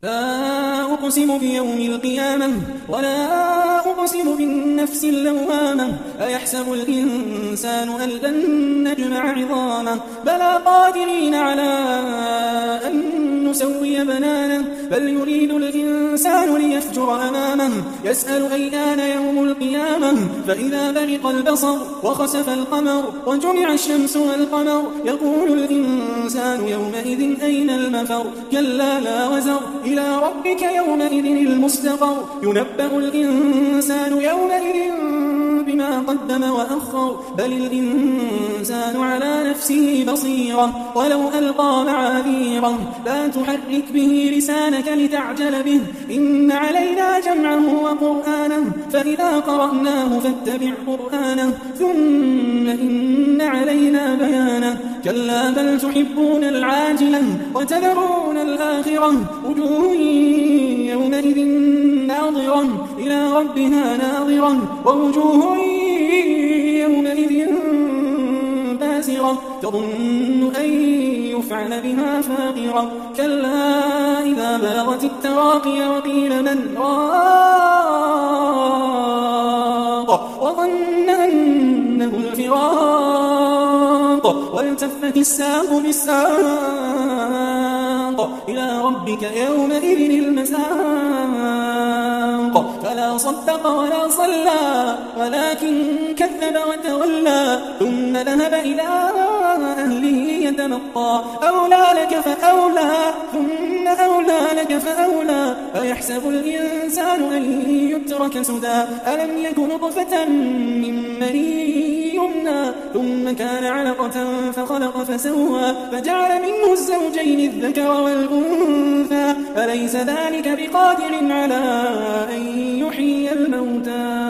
لا أقسم بيوم القيامة ولا أقسم بالنفس اللوامة أيحسب الإنسان أن لن نجمع عظامه بلى قادرين على أن نسوي بنانه بل يريد الإنسان ليفجر أمامه يسأل أيان يوم القيامة فإذا برق البصر وخسف القمر وجمع الشمس والقمر يقول الإنسان يومئذ أين المفر كلا لا وزر إلى ربك يومئذ المستقر ينبأ الإنسان يومئذ بما قدم وأخر بل الإنسان على نفسه بصيرة ولو ألقى معاذيره لا تحرك به لسانك لتعجل به إن علينا جمعه وقرآنه فإذا قرأناه فاتبع قرآنه ثم إن علينا بيانه كلا بل تحبون العاجلة وتذرون الآخرة وجوه يومئذ ناظرة إلى ربها ناظرة ووجوه يومئذ باسرة تظن أن يفعل بها فاقرة كلا إذا بلغت التراقي وقيل من راق وظن أنه الفراق والتفت الساق بالساق إلى ربك يومئذ المساق فلا صدق ولا صلى ولكن كذب وتولى ثم ذهب إلى أهله يتمطى أولى لك فأولى ثم أولى لك فأولى أيحسب الإنسان أن يترك سدى ألم يكن نطفة من مني يمنى ثم كان علقة فخلق فسوى فجعل منه الزوجين الذكر والأنثى أليس ذلك بقادر على أن يحيي الموتى